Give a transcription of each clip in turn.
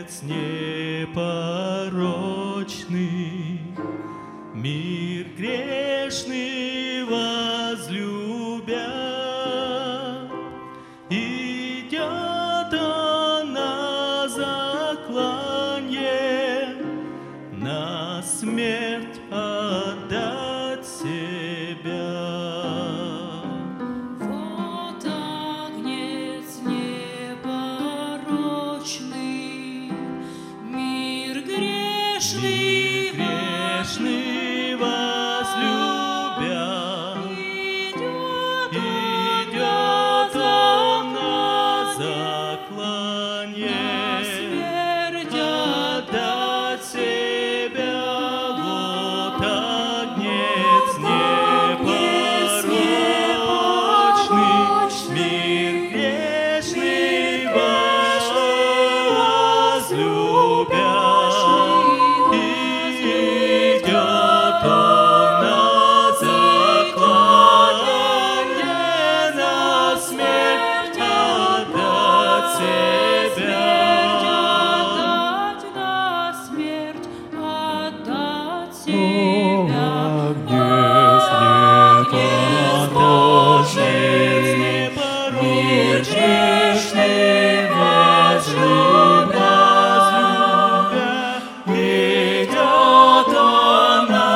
Агнец непорочный, мир грешный возлюбя, идет он на закланье, на смерть отдать себя. Вот Агнец непорочный, мир грешный возлюбя, идет он на закланье, смерть отдать себя. Вот Агнец непорочный, мир грешный возлюбя, идет он на закланье, на смерть отдать себя. Грешный возлюбя, идет он на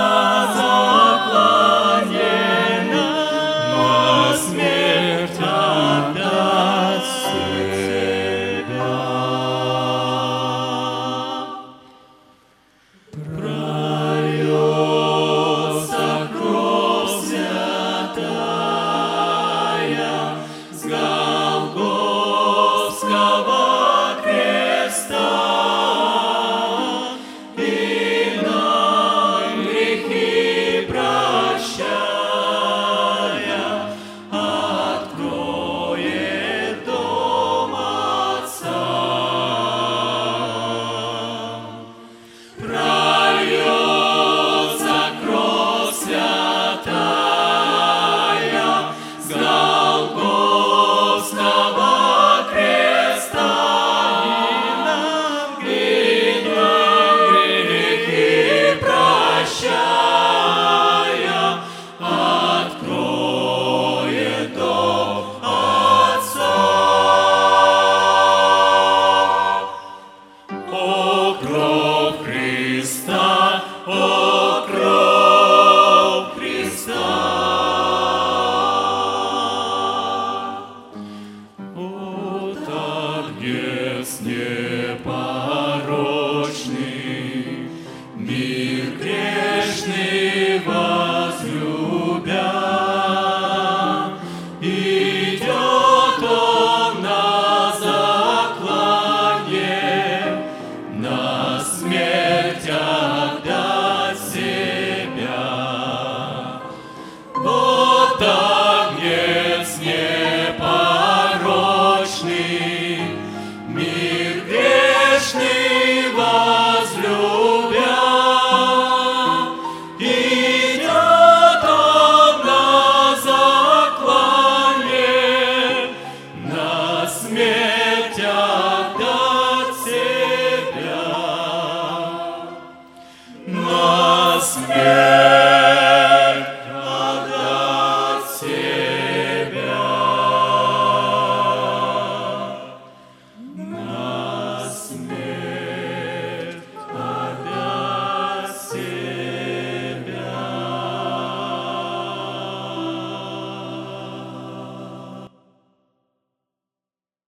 закланье, на смерть отдать себя. Прольется кровь святая с Голгофского креста, и нам грехи прощая, откроет дом Отца. Прольется кровь святая с Голгофского креста, и нам грехи прощая, откроет дом Отца.